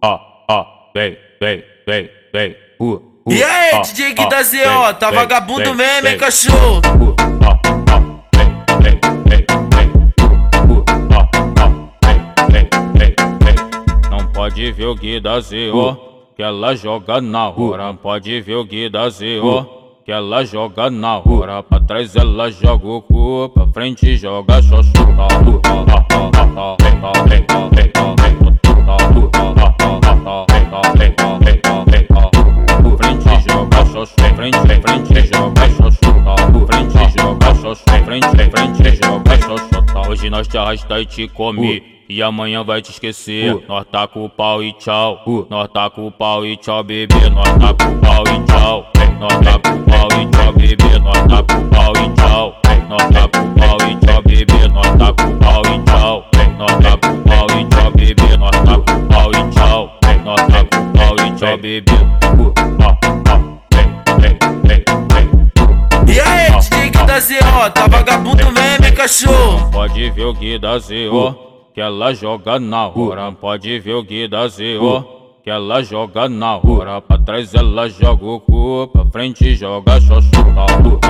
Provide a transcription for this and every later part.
Vem, vem, vem, vem. E aí, DJ Gui da ZO, tá vagabundo mesmo, hein, cachorro? Não pode ver o Gui da ZO, que ela joga na hora. Pode ver o Gui da ZO, que ela joga na hora. Pra trás ela joga o cu, pra frente joga xoxota. Frente joga xoxota. Frente joga xoxota. Frente joga xoxota. Hoje nós te arrasta e te come, e amanhã vai te esquecer. Nós tá com o pau e tchau. Nós tá com o pau e tchau, bebê. Nós tá com o pau e tchau. Nós tá com o pau e tchau, bebê. Nós tá com o pau e tchau. Nós tá com o pau e tchau, bebê. Nós tá com o pau e tchau. Nós tá com o pau e tchau, bebê. Nós tá com o pau e tchau. Nós tá com o pau e tchau, bebê. E aí, DJ Gui da ZO, tá vagabundo mesmo, hein, cachorro? Pode ver o Gui da ZO, que ela joga na hora. Pode ver o Gui da ZO, que ela joga na hora. Pra trás ela joga o cu, pra frente joga xoxota.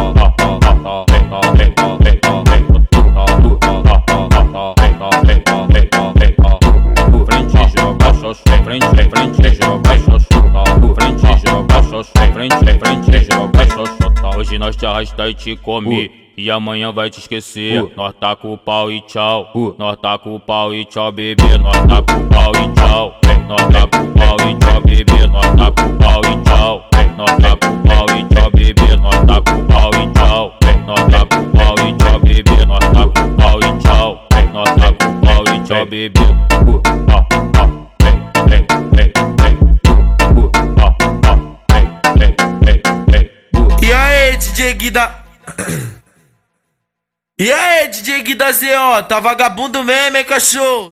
Frente joga xoxota. Frente joga xoxota. Frente joga xoxota. Frente joga xoxota. Hoje nós te arrasta e te come, e amanhã vai te esquecer. Nós tá com o pau e tchau. Nós tá com o pau e tchau, bebê. Nós tá com o pau e tchau. Nós tá com o pau e tchau, bebê. Nós tá com o pau e tchau. Nós tá com o pau e tchau, bebê. Nós tá com o pau e tchau. Nós tá com o pau e tchau, bebê. Nós tá com o pau e tchau. Nós tá com o pau e tchau, bebê. E aí, DJ Gui da... E aí, DJ Gui da ZO, tá vagabundo mesmo, hein, cachorro?